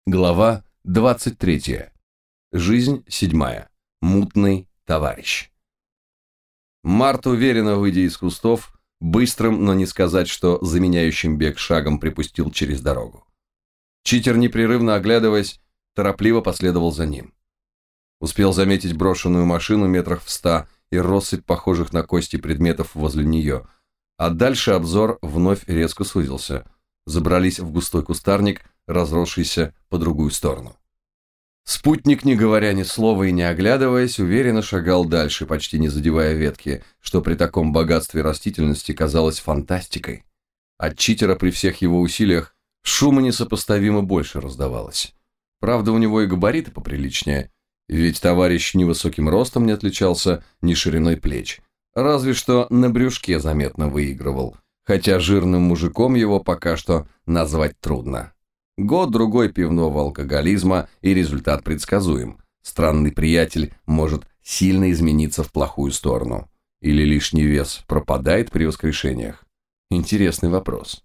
Глава 23. Жизнь 7. Мутный товарищ. Март, уверенно выйдя из кустов, быстрым, но не сказать, что заменяющим бег шагом припустил через дорогу. Читер, непрерывно оглядываясь, торопливо последовал за ним. Успел заметить брошенную машину метрах в 100 и россыпь похожих на кости предметов возле нее, а дальше обзор вновь резко сузился. Забрались в густой кустарник, разросшийся по другую сторону. Спутник, не говоря ни слова и не оглядываясь, уверенно шагал дальше, почти не задевая ветки, что при таком богатстве растительности казалось фантастикой. От читера при всех его усилиях шума несопоставимо больше раздавалось. Правда, у него и габариты поприличнее, ведь товарищ ни высоким ростом не отличался, ни шириной плеч. Разве что на брюшке заметно выигрывал, хотя жирным мужиком его пока что назвать трудно. Год-другой пивного алкоголизма, и результат предсказуем. Странный приятель может сильно измениться в плохую сторону. Или лишний вес пропадает при воскрешениях? Интересный вопрос.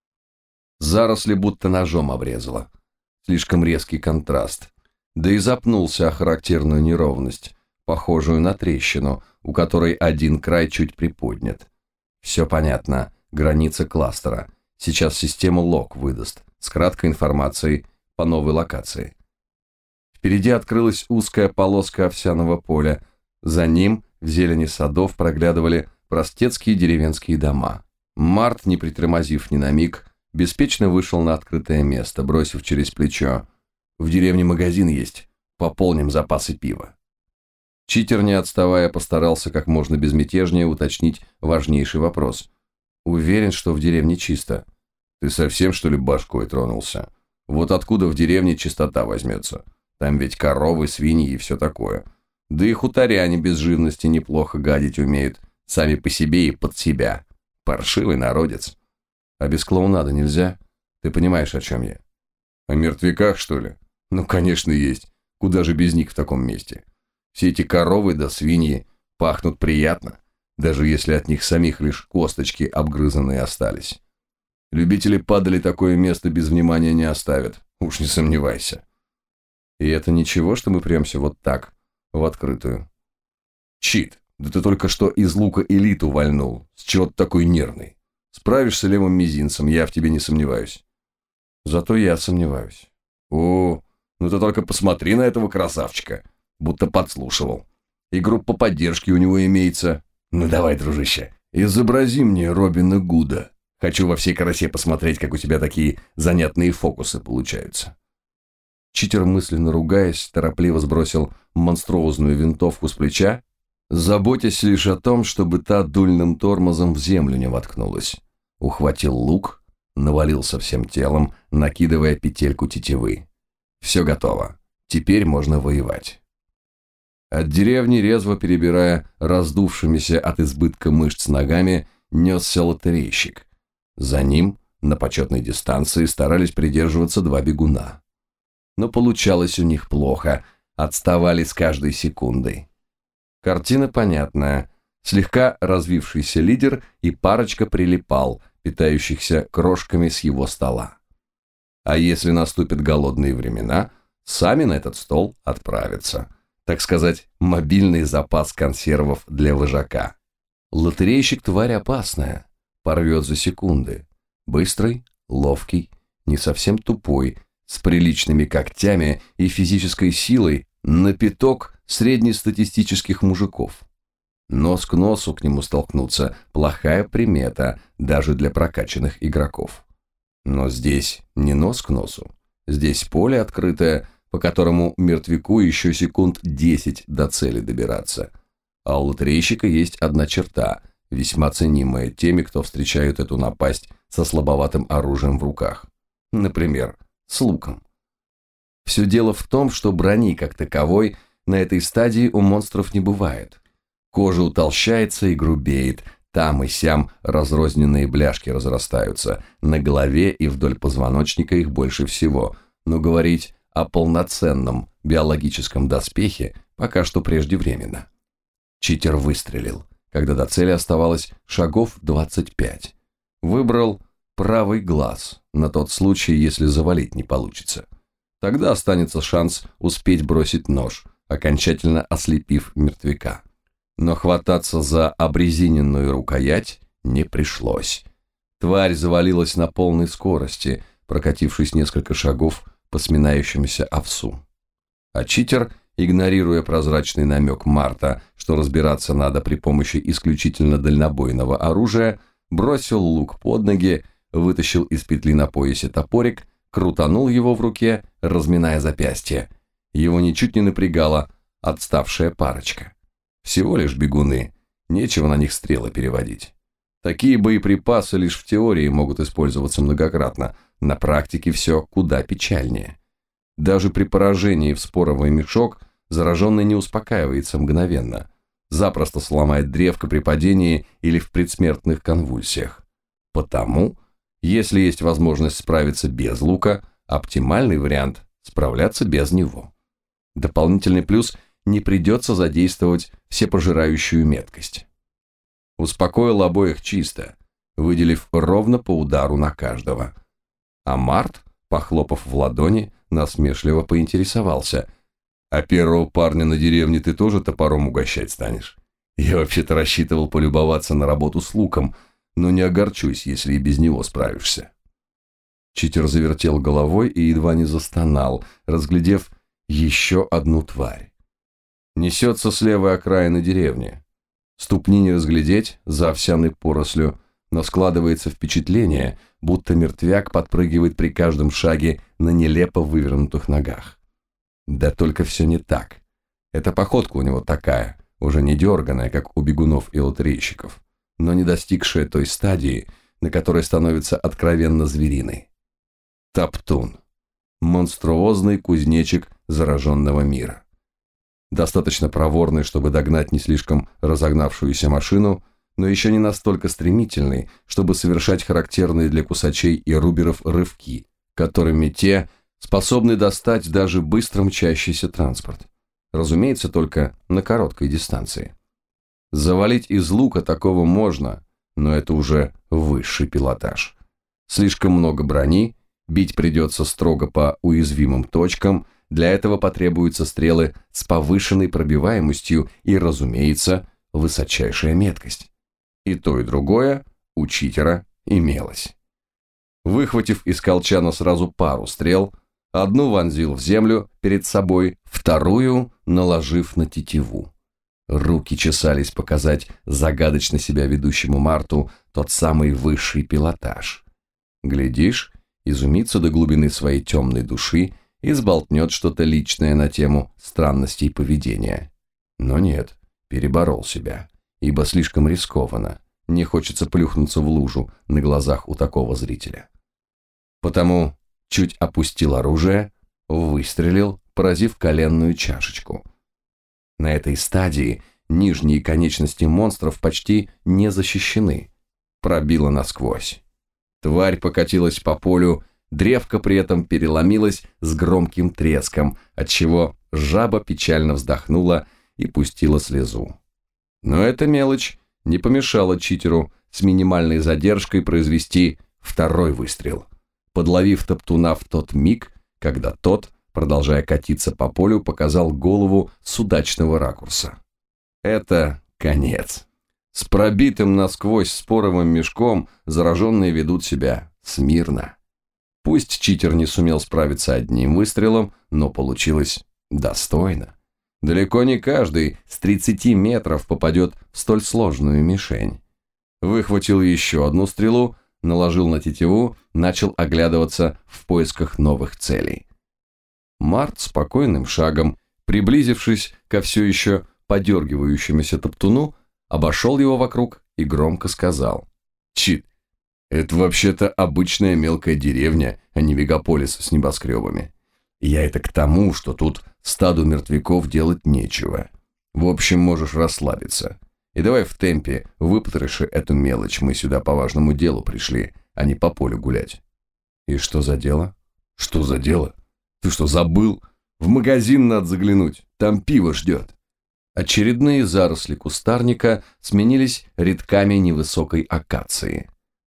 Заросли будто ножом обрезало. Слишком резкий контраст. Да и запнулся о характерную неровность, похожую на трещину, у которой один край чуть приподнят. Все понятно. Граница кластера. Сейчас система лог выдаст с краткой информацией по новой локации. Впереди открылась узкая полоска овсяного поля. За ним в зелени садов проглядывали простецкие деревенские дома. Март, не притормозив ни на миг, беспечно вышел на открытое место, бросив через плечо: «В деревне магазин есть, пополним запасы пива». Читер, не отставая, постарался как можно безмятежнее уточнить важнейший вопрос. «Уверен, что в деревне чисто». «Ты совсем, что ли, башкой тронулся? Вот откуда в деревне чистота возьмется? Там ведь коровы, свиньи и все такое. Да и хуторяне без живности неплохо гадить умеют, сами по себе и под себя. Паршивый народец. А без клоунады нельзя? Ты понимаешь, о чем я?» «О мертвяках, что ли? Ну, конечно, есть. Куда же без них в таком месте? Все эти коровы да свиньи пахнут приятно, даже если от них самих лишь косточки обгрызанные остались. Любители падали такое место без внимания не оставят, уж не сомневайся. И это ничего, что мы премся вот так, в открытую. Чит, да ты только что из лука элиту вальнул, с чего ты такой нервный? Справишься левым мизинцем, я в тебе не сомневаюсь». «Зато я сомневаюсь». «О, ну ты только посмотри на этого красавчика, будто подслушивал. И группа поддержки у него имеется. Ну давай, дружище, изобрази мне Робина Гуда. Хочу во всей красе посмотреть, как у тебя такие занятные фокусы получаются». Читер, мысленно ругаясь, торопливо сбросил монструозную винтовку с плеча, заботясь лишь о том, чтобы та дульным тормозом в землю не воткнулась. Ухватил лук, навалился всем телом, накидывая петельку тетивы. Все готово. Теперь можно воевать. От деревни, резво перебирая раздувшимися от избытка мышц ногами, несся лотерейщик. За ним, на почетной дистанции, старались придерживаться два бегуна. Но получалось у них плохо, отставали с каждой секундой. Картина понятная. Слегка развившийся лидер и парочка прилипал, питающихся крошками с его стола. А если наступят голодные времена, сами на этот стол отправятся. Так сказать, мобильный запас консервов для вожака. Лотерейщик — тварь опасная. Порвет за секунды. Быстрый, ловкий, не совсем тупой, с приличными когтями и физической силой, на пяток среднестатистических мужиков. Нос к носу к нему столкнуться – плохая примета даже для прокачанных игроков. Но здесь не нос к носу. Здесь поле открытое, по которому мертвяку еще секунд 10 до цели добираться. А у лотерейщика есть одна черта – весьма ценимая теми, кто встречают эту напасть со слабоватым оружием в руках. Например, с луком. Все дело в том, что брони как таковой на этой стадии у монстров не бывает. Кожа утолщается и грубеет, там и сям разрозненные бляшки разрастаются, на голове и вдоль позвоночника их больше всего, но говорить о полноценном биологическом доспехе пока что преждевременно. Читер выстрелил, когда до цели оставалось шагов 25. Выбрал правый глаз, на тот случай, если завалить не получится. Тогда останется шанс успеть бросить нож, окончательно ослепив мертвяка. Но хвататься за обрезиненную рукоять не пришлось. Тварь завалилась на полной скорости, прокатившись несколько шагов по сминающемуся овсу. А читер, игнорируя прозрачный намек Марта, что разбираться надо при помощи исключительно дальнобойного оружия, бросил лук под ноги, вытащил из петли на поясе топорик, крутанул его в руке, разминая запястье. Его ничуть не напрягала отставшая парочка. Всего лишь бегуны, нечего на них стрелы переводить. Такие боеприпасы лишь в теории могут использоваться многократно, на практике все куда печальнее. Даже при поражении в споровый мешок зараженный не успокаивается мгновенно, запросто сломает древко при падении или в предсмертных конвульсиях. Потому, если есть возможность справиться без лука, оптимальный вариант – справляться без него. Дополнительный плюс – не придется задействовать всепожирающую меткость. Успокоил обоих чисто, выделив ровно по удару на каждого. А Март, похлопав в ладони, насмешливо поинтересовался: «А первого парня на деревне ты тоже топором угощать станешь? Я вообще-то рассчитывал полюбоваться на работу с луком, но не огорчусь, если и без него справишься». Читер завертел головой и едва не застонал, разглядев еще одну тварь. Несется с левой окраины деревни. Ступни не разглядеть за овсяной порослью, но складывается впечатление, будто мертвяк подпрыгивает при каждом шаге на нелепо вывернутых ногах. Да только все не так. Эта походка у него такая, уже не дерганая, как у бегунов и лотерейщиков, но не достигшая той стадии, на которой становится откровенно звериной. Топтун. Монструозный кузнечик зараженного мира. Достаточно проворный, чтобы догнать не слишком разогнавшуюся машину, но еще не настолько стремительный, чтобы совершать характерные для кусачей и руберов рывки, которыми те способны достать даже быстро мчащийся транспорт. Разумеется, только на короткой дистанции. Завалить из лука такого можно, но это уже высший пилотаж. Слишком много брони, бить придется строго по уязвимым точкам, для этого потребуются стрелы с повышенной пробиваемостью и, разумеется, высочайшая меткость. И то, и другое у читера имелось. Выхватив из колчана сразу пару стрел, одну вонзил в землю перед собой, вторую наложив на тетиву. Руки чесались показать загадочно себя ведущему Марту тот самый высший пилотаж. Глядишь, изумится до глубины своей темной души и сболтнет что-то личное на тему странностей поведения. Но нет, переборол себя, ибо слишком рискованно, не хочется плюхнуться в лужу на глазах у такого зрителя. Потому чуть опустил оружие, выстрелил, поразив коленную чашечку. На этой стадии нижние конечности монстров почти не защищены. Пробило насквозь. Тварь покатилась по полю, древко при этом переломилось с громким треском, отчего жаба печально вздохнула и пустила слезу. Но эта мелочь не помешала читеру с минимальной задержкой произвести второй выстрел, подловив топтуна в тот миг, когда тот, продолжая катиться по полю, показал голову с удачного ракурса. Это конец. С пробитым насквозь споровым мешком зараженные ведут себя смирно. Пусть читер не сумел справиться одним выстрелом, но получилось достойно. Далеко не каждый с 30 метров попадет в столь сложную мишень. Выхватил еще одну стрелу, наложил на тетиву, начал оглядываться в поисках новых целей. Март спокойным шагом, приблизившись ко все еще подергивающемуся топтуну, обошел его вокруг и громко сказал: «Чит, это вообще-то обычная мелкая деревня, а не мегаполис с небоскребами. Я это к тому, что тут стаду мертвяков делать нечего. В общем, можешь расслабиться. И давай в темпе выпотроши эту мелочь, мы сюда по важному делу пришли, а не по полю гулять». «И что за дело?» «Что за дело? Ты что, забыл? В магазин надо заглянуть, там пиво ждет». Очередные заросли кустарника сменились рядками невысокой акации.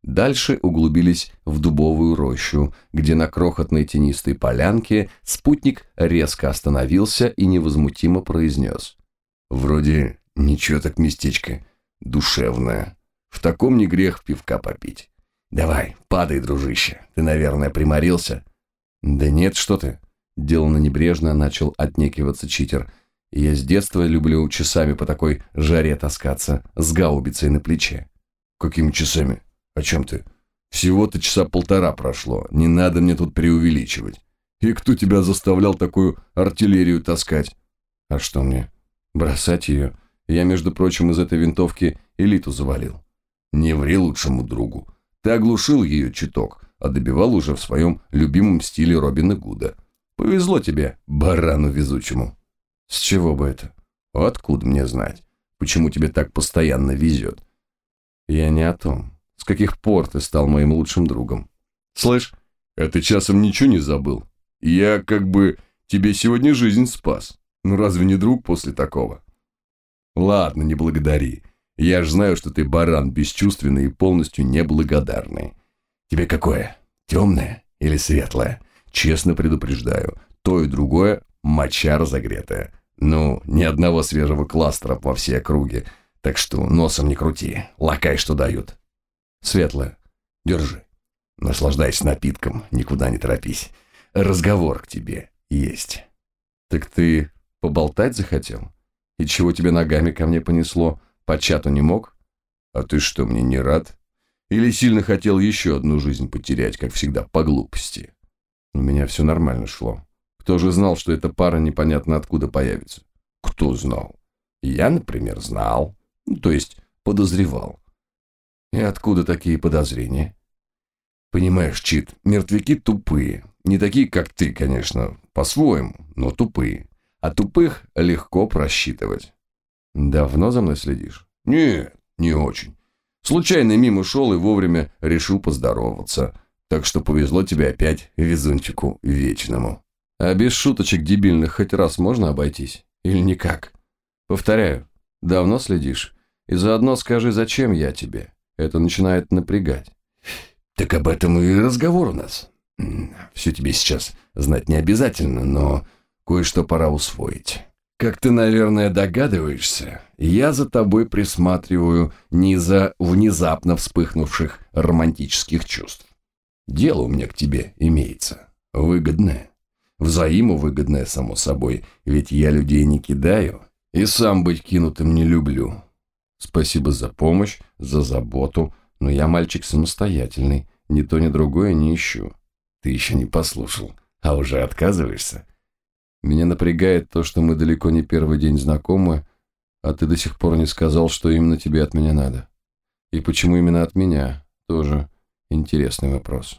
Дальше углубились в дубовую рощу, где на крохотной тенистой полянке спутник резко остановился и невозмутимо произнес. «Вроде ничего так местечко, душевное. В таком не грех пивка попить. Давай, падай, дружище, ты, наверное, приморился?» «Да нет, что ты», – деланно небрежно начал отнекиваться читер. «Я с детства люблю часами по такой жаре таскаться, с гаубицей на плече». «Какими часами? О чем ты? Всего-то часа полтора прошло, не надо мне тут преувеличивать. И кто тебя заставлял такую артиллерию таскать?» «А что мне? Бросать ее? Я, между прочим, из этой винтовки элиту завалил». «Не ври лучшему другу. Ты оглушил ее чуток, а добивал уже в своем любимом стиле Робина Гуда. Повезло тебе, барану везучему». «С чего бы это?» «Откуда мне знать? Почему тебе так постоянно везет?» «Я не о том. С каких пор ты стал моим лучшим другом?» «Слышь, а ты часом ничего не забыл? Я как бы тебе сегодня жизнь спас. Ну разве не друг после такого?» «Ладно, не благодари. Я ж знаю, что ты баран бесчувственный и полностью неблагодарный. Тебе какое? Темное или светлое? Честно предупреждаю, то и другое моча разогретая. Ну, ни одного свежего кластера во всей округе, так что носом не крути, лакай, что дают». «Светлое. Держи. Наслаждайся напитком, никуда не торопись. Разговор к тебе есть». «Так ты поболтать захотел? И чего тебе ногами ко мне понесло? По чату не мог?» «А ты что, мне не рад? Или сильно хотел еще одну жизнь потерять, как всегда, по глупости?» «У меня все нормально шло. Кто же знал, что эта пара непонятно откуда появится?» «Кто знал? Я, например, знал. Ну, то есть подозревал». «И откуда такие подозрения?» «Понимаешь, Чит, мертвяки тупые. Не такие, как ты, конечно, по-своему, но тупые. А тупых легко просчитывать». «Давно за мной следишь?» «Нет, не очень. Случайно мимо шел и вовремя решил поздороваться. Так что повезло тебе опять, везунчику вечному». «А без шуточек дебильных хоть раз можно обойтись? Или никак?» «Повторяю, давно следишь? И заодно скажи, зачем я тебе? Это начинает напрягать». «Так об этом и разговор у нас. Все тебе сейчас знать не обязательно, но кое-что пора усвоить. Как ты, наверное, догадываешься, я за тобой присматриваю не из-за внезапно вспыхнувших романтических чувств. Дело у меня к тебе имеется. Выгодное. Взаимовыгодное, само собой, ведь я людей не кидаю и сам быть кинутым не люблю. Спасибо за помощь, за заботу, но я мальчик самостоятельный, ни то, ни другое не ищу». «Ты еще не послушал, а уже отказываешься?» «Меня напрягает то, что мы далеко не первый день знакомы, а ты до сих пор не сказал, что именно тебе от меня надо. И почему именно от меня, тоже интересный вопрос.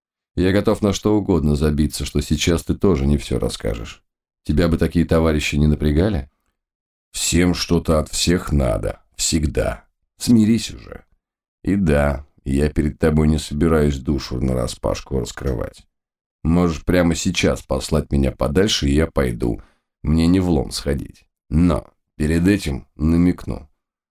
Я готов на что угодно забиться, что сейчас ты тоже не все расскажешь. Тебя бы такие товарищи не напрягали?» «Всем что-то от всех надо, всегда. Смирись уже. И да, я перед тобой не собираюсь душу нараспашку раскрывать. Можешь прямо сейчас послать меня подальше, и я пойду. Мне не влом сходить. Но перед этим намекну.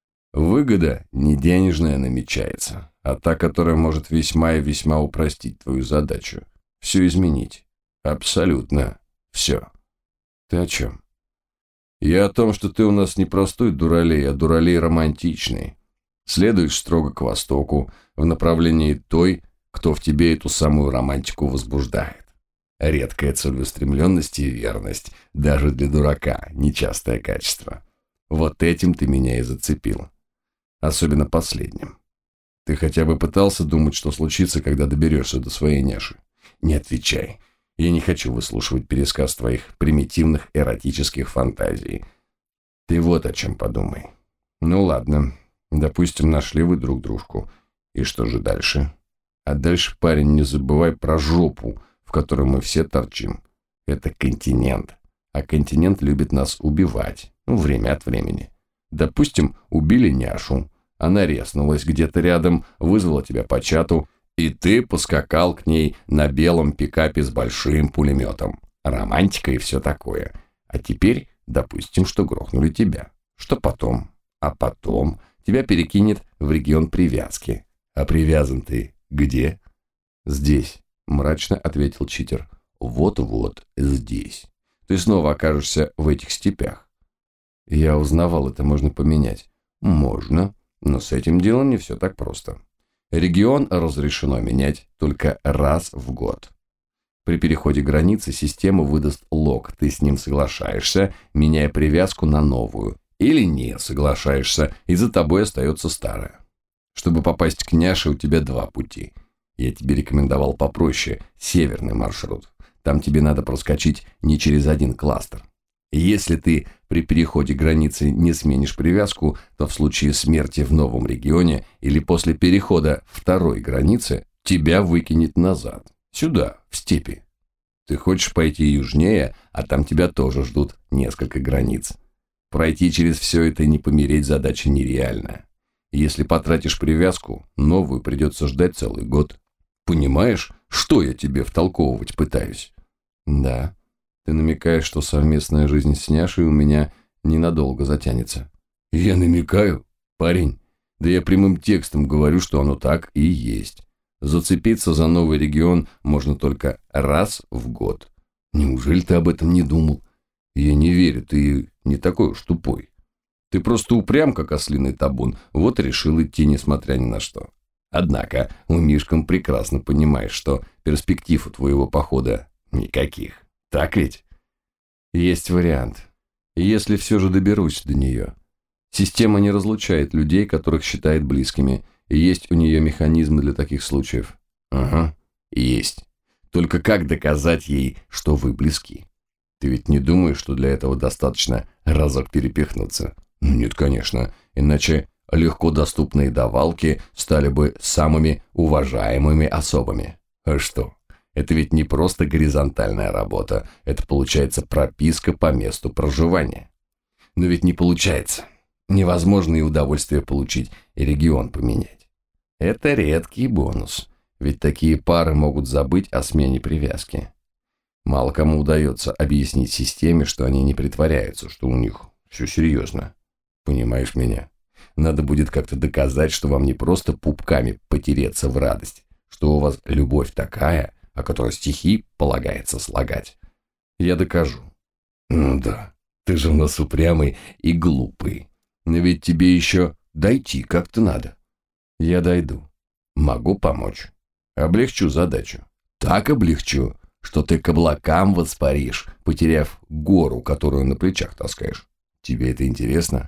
Выгода не денежная намечается, а та, которая может весьма и весьма упростить твою задачу. Все изменить. Абсолютно все». «Ты о чем?» «Я о том, что ты у нас не простой дуралей, а дуралей романтичный. Следуешь строго к востоку, в направлении той, кто в тебе эту самую романтику возбуждает. Редкая целеустремленность и верность, даже для дурака, нечастое качество. Вот этим ты меня и зацепил. Особенно последним. Ты хотя бы пытался думать, что случится, когда доберешься до своей няши? Не отвечай. Я не хочу выслушивать пересказ твоих примитивных эротических фантазий. Ты вот о чем подумай. Ну ладно, допустим, нашли вы друг дружку. И что же дальше? А дальше, парень, не забывай про жопу, в которой мы все торчим. Это континент. А континент любит нас убивать. Ну, время от времени. Допустим, убили няшу. Она резнулась где-то рядом, вызвала тебя по чату, и ты поскакал к ней на белом пикапе с большим пулеметом. Романтика и все такое. А теперь, допустим, что грохнули тебя. Что потом? А потом тебя перекинет в регион привязки. А привязан ты где? Здесь, мрачно ответил читер. Вот-вот здесь. Ты снова окажешься в этих степях. Я узнавал, это можно поменять. Можно, но с этим делом не все так просто. Регион разрешено менять только раз в год. При переходе границы система выдаст лог, ты с ним соглашаешься, меняя привязку на новую. Или не соглашаешься, и за тобой остается старая. Чтобы попасть к Няше, у тебя два пути. Я тебе рекомендовал попроще, северный маршрут. Там тебе надо проскочить не через один кластер. Если ты при переходе границы не сменишь привязку, то в случае смерти в новом регионе или после перехода второй границы тебя выкинет назад. Сюда, в степи. Ты хочешь пойти южнее, а там тебя тоже ждут несколько границ. Пройти через все это и не помереть задача нереальная. Если потратишь привязку, новую придется ждать целый год. Понимаешь, что я тебе втолковывать пытаюсь? Да. Ты намекаешь, что совместная жизнь с Няшей у меня ненадолго затянется. Я намекаю? Парень, да я прямым текстом говорю, что оно так и есть. Зацепиться за новый регион можно только раз в год. Неужели ты об этом не думал? Я не верю, ты не такой уж тупой. Ты просто упрям, как ослиный табун, вот решил идти, несмотря ни на что. Однако умишком прекрасно понимаешь, что перспектив у твоего похода никаких. Так ведь? Есть вариант. Если все же доберусь до нее. Система не разлучает людей, которых считает близкими, и есть у нее механизмы для таких случаев. Ага, есть. Только как доказать ей, что вы близки? Ты ведь не думаешь, что для этого достаточно разок перепихнуться? Ну нет, конечно, иначе легко доступные давалки стали бы самыми уважаемыми особами. А что? Это ведь не просто горизонтальная работа, это получается прописка по месту проживания. Но ведь не получается. Невозможно и удовольствие получить, и регион поменять. Это редкий бонус, ведь такие пары могут забыть о смене привязки. Мало кому удается объяснить системе, что они не притворяются, что у них все серьезно. Понимаешь меня? Надо будет как-то доказать, что вам не просто пупками потереться в радость, что у вас любовь такая, о которой стихи полагается слагать. Я докажу. Ну да, ты же у нас упрямый и глупый. Но ведь тебе еще дойти как-то надо. Я дойду. Могу помочь. Облегчу задачу. Так облегчу, что ты к облакам воспаришь, потеряв гору, которую на плечах таскаешь. Тебе это интересно?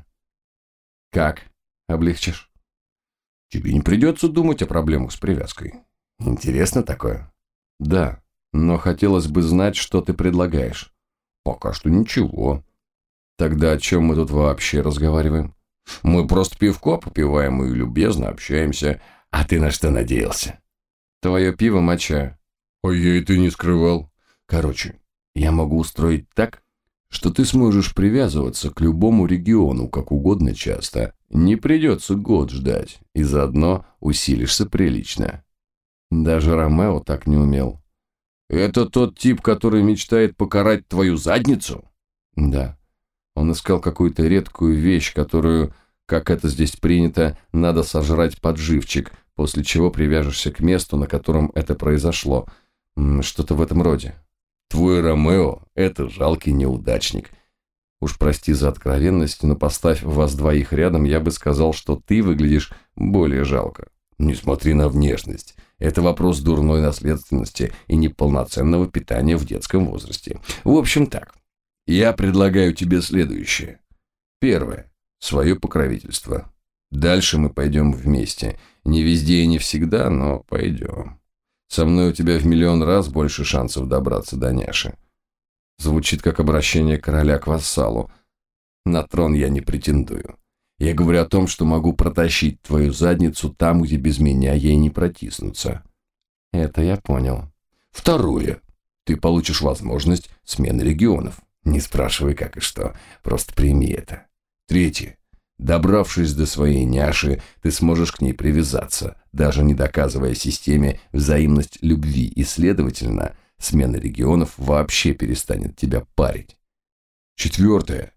Как облегчишь? Тебе не придется думать о проблемах с привязкой. Интересно такое? Да, но хотелось бы знать, что ты предлагаешь. Пока что ничего. Тогда о чем мы тут вообще разговариваем? Мы просто пивко попиваем и любезно общаемся. А ты на что надеялся? Твое пиво моча. А я это не скрывал. Короче, я могу устроить так, что ты сможешь привязываться к любому региону как угодно часто. Не придется год ждать, и заодно усилишься прилично. Даже Ромео так не умел. Это тот тип, который мечтает покарать твою задницу? Да. Он искал какую-то редкую вещь, которую, как это здесь принято, надо сожрать под живчик, после чего привяжешься к месту, на котором это произошло. Что-то в этом роде. Твой Ромео – это жалкий неудачник. Уж прости за откровенность, но поставь вас двоих рядом, я бы сказал, что ты выглядишь более жалко. Не смотри на внешность. Это вопрос дурной наследственности и неполноценного питания в детском возрасте. В общем так, я предлагаю тебе следующее. Первое. Свое покровительство. Дальше мы пойдем вместе. Не везде и не всегда, но пойдем. Со мной у тебя в миллион раз больше шансов добраться до Няши. Звучит как обращение короля к вассалу. На трон я не претендую. Я говорю о том, что могу протащить твою задницу там, где без меня ей не протиснуться. Это я понял. Второе. Ты получишь возможность смены регионов. Не спрашивай как и что, просто прими это. Третье. Добравшись до своей Няши, ты сможешь к ней привязаться, даже не доказывая системе взаимность любви, и, следовательно, смена регионов вообще перестанет тебя парить. Четвертое. В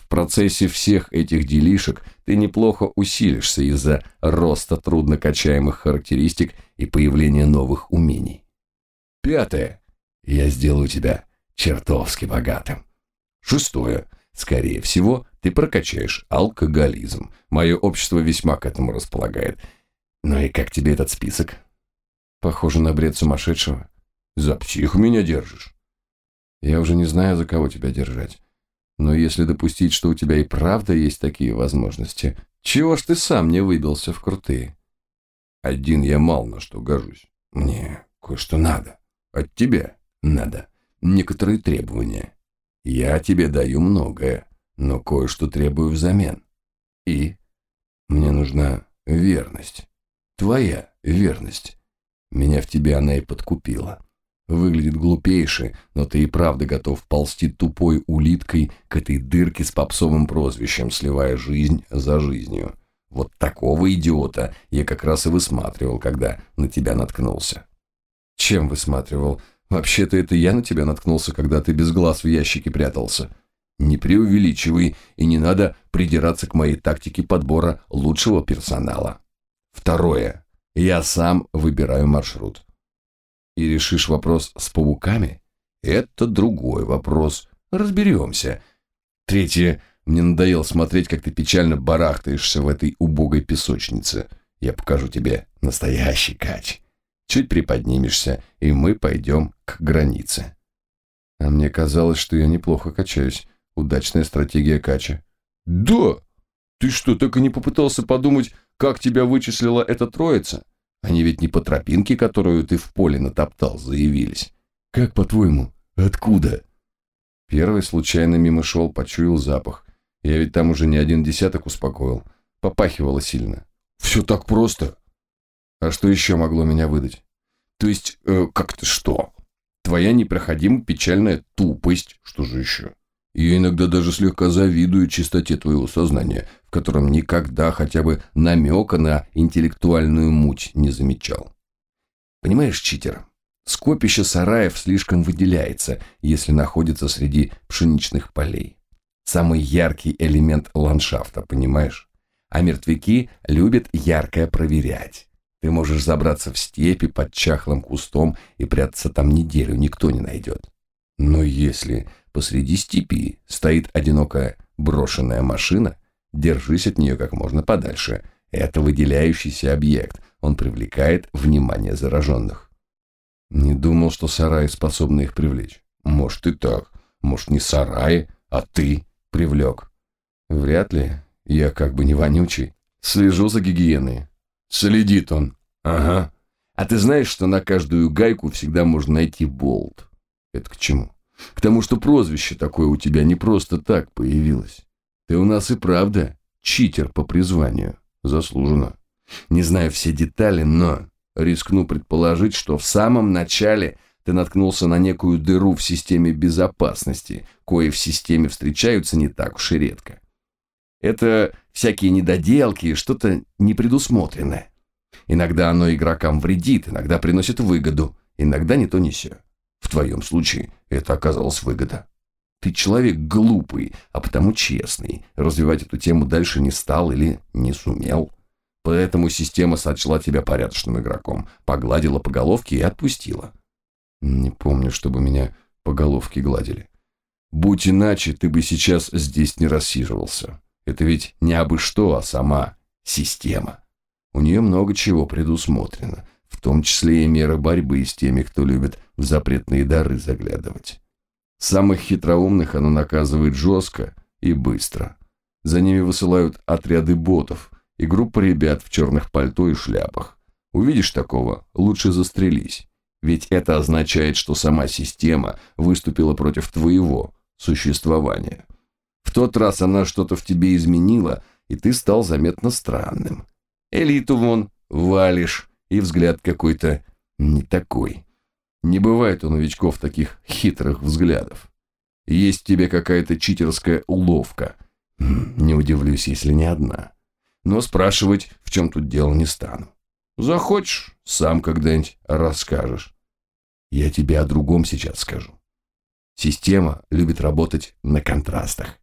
процессе всех этих делишек ты неплохо усилишься из-за роста труднокачаемых характеристик и появления новых умений. 5. Я сделаю тебя чертовски богатым. 6. Скорее всего, ты прокачаешь алкоголизм. Мое общество весьма к этому располагает. Ну и как тебе этот список? Похоже на бред сумасшедшего. За психу меня держишь. Я уже не знаю, за кого тебя держать. Но если допустить, что у тебя и правда есть такие возможности, чего ж ты сам не выбился в крутые? Один я мало на что гожусь. Мне кое-что надо. От тебя надо. Некоторые требования. Я тебе даю многое, но кое-что требую взамен. И мне нужна верность. Твоя верность. Меня в тебе она и подкупила. Выглядит глупейше, но ты и правда готов ползти тупой улиткой к этой дырке с попсовым прозвищем, сливая жизнь за жизнью. Вот такого идиота я как раз и высматривал, когда на тебя наткнулся. Чем высматривал? Вообще-то это я на тебя наткнулся, когда ты без глаз в ящике прятался. Не преувеличивай, и не надо придираться к моей тактике подбора лучшего персонала. 2. Я сам выбираю маршрут. И решишь вопрос с пауками? Это другой вопрос. Разберемся. 3. Мне надоело смотреть, как ты печально барахтаешься в этой убогой песочнице. Я покажу тебе настоящий кач. Чуть приподнимешься, и мы пойдем к границе. А мне казалось, что я неплохо качаюсь. Удачная стратегия кача. Да! Ты что, так и не попытался подумать, как тебя вычислила эта троица? Они ведь не по тропинке, которую ты в поле натоптал, заявились. Как по-твоему, откуда? Первый случайно мимо шел, почуял запах. Я ведь там уже не один десяток успокоил. Попахивало сильно. Все так просто. А что еще могло меня выдать? То есть, как-то что? Твоя непроходимо печальная тупость. Что же еще? Я иногда даже слегка завидую чистоте твоего сознания, в котором никогда хотя бы намека на интеллектуальную муть не замечал. Понимаешь, читер, скопище сараев слишком выделяется, если находится среди пшеничных полей. Самый яркий элемент ландшафта, понимаешь? А мертвяки любят яркое проверять. Ты можешь забраться в степи под чахлым кустом и прятаться там неделю, никто не найдет. Но если посреди степи стоит одинокая брошенная машина, держись от нее как можно подальше. Это выделяющийся объект, он привлекает внимание зараженных. Не думал, что сараи способны их привлечь. Может и так, может не сараи, а ты привлек. Вряд ли, я как бы не вонючий. Слежу за гигиеной. Следит он. Ага. А ты знаешь, что на каждую гайку всегда можно найти болт? Это к чему? К тому, что прозвище такое у тебя не просто так появилось. Ты у нас и правда читер по призванию. Заслуженно. Не знаю все детали, но рискну предположить, что в самом начале ты наткнулся на некую дыру в системе безопасности, кои в системе встречаются не так уж и редко. Это всякие недоделки и что-то непредусмотренное. Иногда оно игрокам вредит, иногда приносит выгоду, иногда не то ни сё. В твоем случае это оказалась выгода. Ты человек глупый, а потому честный. Развивать эту тему дальше не стал или не сумел. Поэтому система сочла тебя порядочным игроком, погладила по головке и отпустила. Не помню, чтобы меня по головке гладили. Будь иначе, ты бы сейчас здесь не рассиживался. Это ведь не абы что, а сама система. У нее много чего предусмотрено, в том числе и меры борьбы с теми, кто любит в запретные дары заглядывать. Самых хитроумных она наказывает жестко и быстро. За ними высылают отряды ботов и группа ребят в черных пальто и шляпах. Увидишь такого, лучше застрелись. Ведь это означает, что сама система выступила против твоего существования. В тот раз она что-то в тебе изменила, и ты стал заметно странным. Элиту вон валишь, и взгляд какой-то не такой. Не бывает у новичков таких хитрых взглядов. Есть в тебе какая-то читерская уловка. Не удивлюсь, если не одна. Но спрашивать, в чем тут дело, не стану. Захочешь, сам когда-нибудь расскажешь. Я тебе о другом сейчас скажу. Система любит работать на контрастах.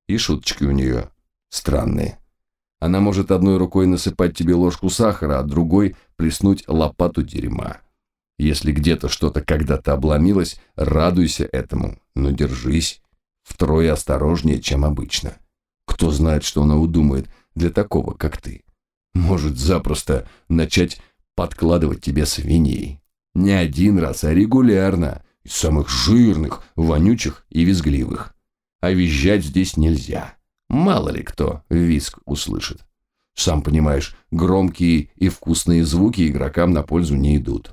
И шуточки у нее странные. Она может одной рукой насыпать тебе ложку сахара, а другой плеснуть лопату дерьма. Если где-то что-то когда-то обломилось, радуйся этому, но держись втрое осторожнее, чем обычно. Кто знает, что она удумает для такого, как ты. Может запросто начать подкладывать тебе свиней. Не один раз, а регулярно. Из самых жирных, вонючих и визгливых. А визжать здесь нельзя. Мало ли кто визг услышит. Сам понимаешь, громкие и вкусные звуки игрокам на пользу не идут.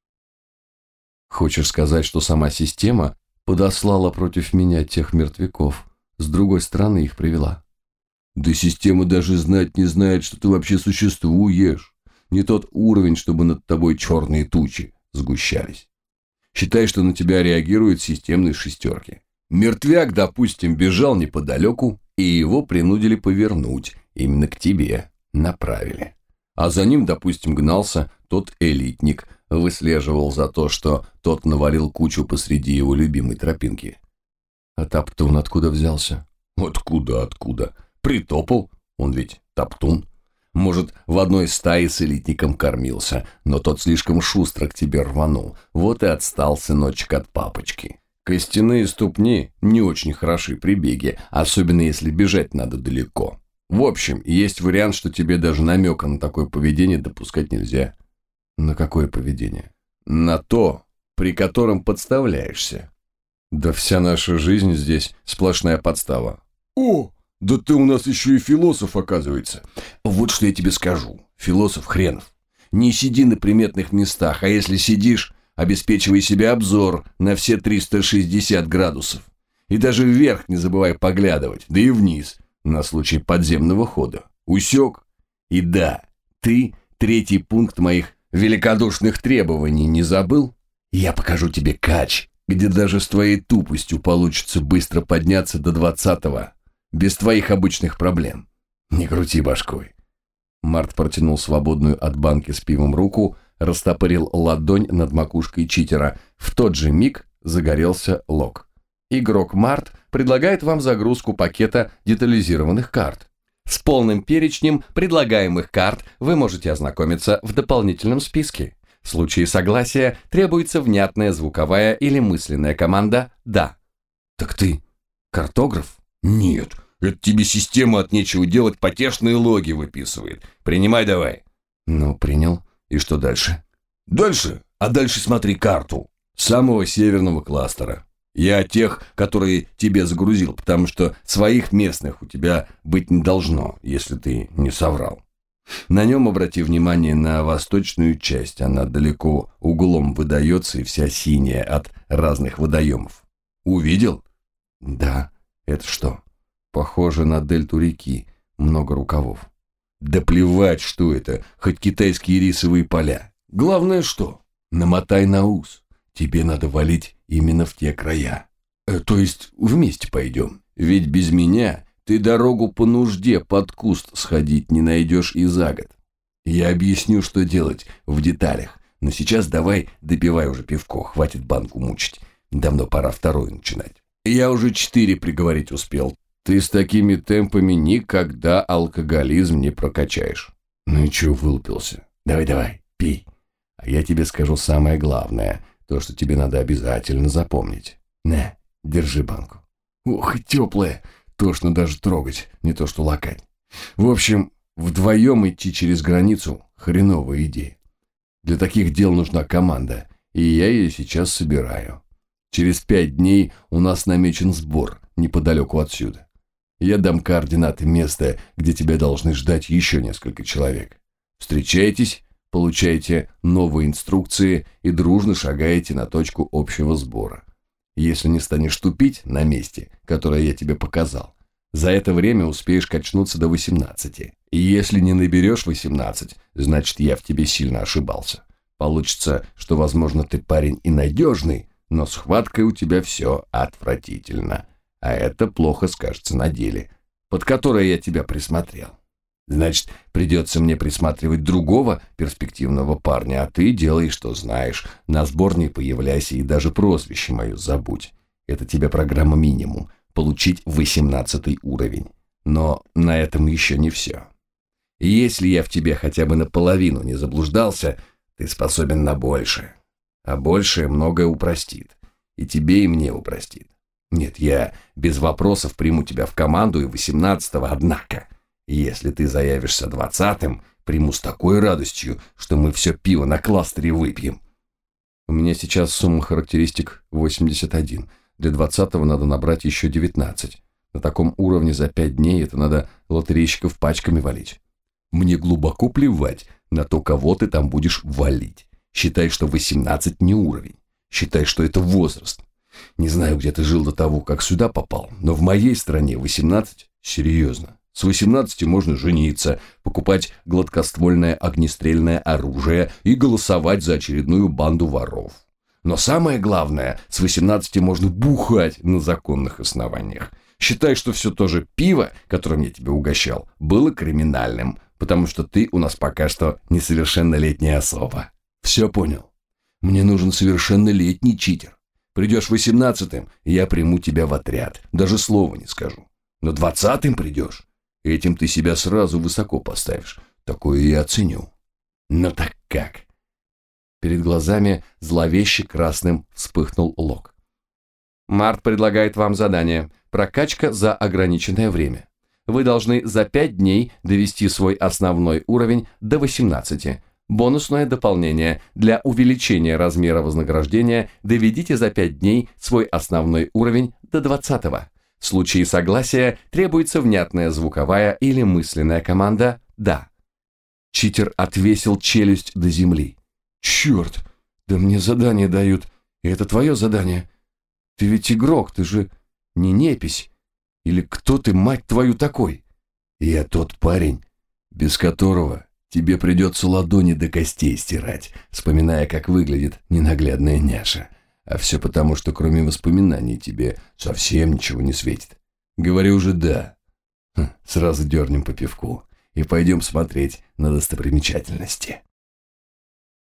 Хочешь сказать, что сама система подослала против меня тех мертвяков, с другой стороны их привела? Да система даже знать не знает, что ты вообще существуешь. Не тот уровень, чтобы над тобой черные тучи сгущались. Считай, что на тебя реагируют системные шестерки. Мертвяк, допустим, бежал неподалеку, и его принудили повернуть. Именно к тебе направили. А за ним, допустим, гнался тот элитник, выслеживал за то, что тот навалил кучу посреди его любимой тропинки. А топтун откуда взялся? Откуда? Притопал, он ведь топтун. Может, в одной стае с элитником кормился, но тот слишком шустро к тебе рванул. Вот и отстал сыночек от папочки. Костяные ступни не очень хороши при беге, особенно если бежать надо далеко. В общем, есть вариант, что тебе даже намека на такое поведение допускать нельзя. На какое поведение? На то, при котором подставляешься. Да вся наша жизнь здесь сплошная подстава. О, да ты у нас еще и философ, оказывается. Вот что я тебе скажу. Философ хренов. Не сиди на приметных местах, а если сидишь, обеспечивай себе обзор на все 360 градусов. И даже вверх не забывай поглядывать, да и вниз, на случай подземного хода. Усек? И да, ты третий пункт моих великодушных требований не забыл? Я покажу тебе кач, где даже с твоей тупостью получится быстро подняться до 20-го, без твоих обычных проблем. Не крути башкой. Март протянул свободную от банки с пивом руку, растопырил ладонь над макушкой читера. В тот же миг загорелся лог. Игрок Март предлагает вам загрузку пакета детализированных карт. С полным перечнем предлагаемых карт вы можете ознакомиться в дополнительном списке. В случае согласия требуется внятная звуковая или мысленная команда «да». Так ты картограф? Нет, это тебе система от нечего делать потешные логи выписывает. Принимай давай. Ну, принял. И что дальше? Дальше? А дальше смотри карту самого северного кластера. Я тех, которые тебе загрузил, потому что своих местных у тебя быть не должно, если ты не соврал. На нем обрати внимание на восточную часть, она далеко углом выдается и вся синяя от разных водоемов. Увидел? Да. Это что? Похоже на дельту реки, много рукавов. Да плевать, что это, хоть китайские рисовые поля. Главное что? Намотай на ус. Тебе надо валить именно в те края. То есть вместе пойдем. Ведь без меня ты дорогу по нужде под куст сходить не найдешь и за год. Я объясню, что делать в деталях. Но сейчас давай допивай уже пивко, хватит банку мучить. Давно пора вторую начинать. Я уже 4 приговорить успел. Ты с такими темпами никогда алкоголизм не прокачаешь. Ну и чё вылупился? Давай, пей. А я тебе скажу самое главное, то, что тебе надо обязательно запомнить. На, держи банку. Ох, и теплая. Тошно даже трогать, не то что лакать. В общем, вдвоем идти через границу – хреновая идея. Для таких дел нужна команда, и я ее сейчас собираю. Через 5 дней у нас намечен сбор неподалеку отсюда. Я дам координаты места, где тебя должны ждать еще несколько человек. Встречайтесь, получаете новые инструкции и дружно шагаете на точку общего сбора. Если не станешь тупить на месте, которое я тебе показал, за это время успеешь качнуться до 18. И если не наберешь 18, значит, я в тебе сильно ошибался. Получится, что, возможно, ты парень и надежный, но с хваткой у тебя все отвратительно. А это плохо скажется на деле, под которое я тебя присмотрел. Значит, придется мне присматривать другого перспективного парня, а ты делай, что знаешь. На сбор не появляйся и даже прозвище мое забудь. Это тебе программа минимум. получить 18 уровень. Но на этом еще не все. Если я в тебе хотя бы наполовину не заблуждался, ты способен на большее. А большее многое упростит. И тебе, и мне упростит. Нет, я без вопросов приму тебя в команду и 18-го, однако, если ты заявишься 20-м, приму с такой радостью, что мы все пиво на кластере выпьем. У меня сейчас сумма характеристик 81. Для 20-го надо набрать еще 19. На таком уровне за 5 дней это надо лотерейщиков пачками валить. Мне глубоко плевать на то, кого ты там будешь валить. Считай, что 18 не уровень. Считай, что это возраст. Не знаю, где ты жил до того, как сюда попал, но в моей стране 18 серьезно. С 18 можно жениться, покупать гладкоствольное огнестрельное оружие и голосовать за очередную банду воров. Но самое главное, с 18 можно бухать на законных основаниях. Считай, что все то же пиво, которым я тебя угощал, было криминальным, потому что ты у нас пока что несовершеннолетняя особа. Все понял? Мне нужен совершеннолетний читер. Придешь 18-м, я приму тебя в отряд, даже слова не скажу. Но 20-м придешь, этим ты себя сразу высоко поставишь. Такое я оценю. Ну так как? Перед глазами зловеще красным вспыхнул Лок. Март предлагает вам задание. Прокачка за ограниченное время. Вы должны за 5 дней довести свой основной уровень до 18. Бонусное дополнение. Для увеличения размера вознаграждения доведите за 5 дней свой основной уровень до 20. В случае согласия требуется внятная звуковая или мысленная команда «Да». Читер отвесил челюсть до земли. «Черт, да мне задание дают. И это твое задание. Ты ведь игрок, ты же не непись. Или кто ты, мать твою, такой?» «Я тот парень, без которого тебе придется ладони до костей стирать, вспоминая, как выглядит ненаглядная няша. А все потому, что кроме воспоминаний тебе совсем ничего не светит. Говори уже «да». Сразу дернем по пивку и пойдем смотреть на достопримечательности».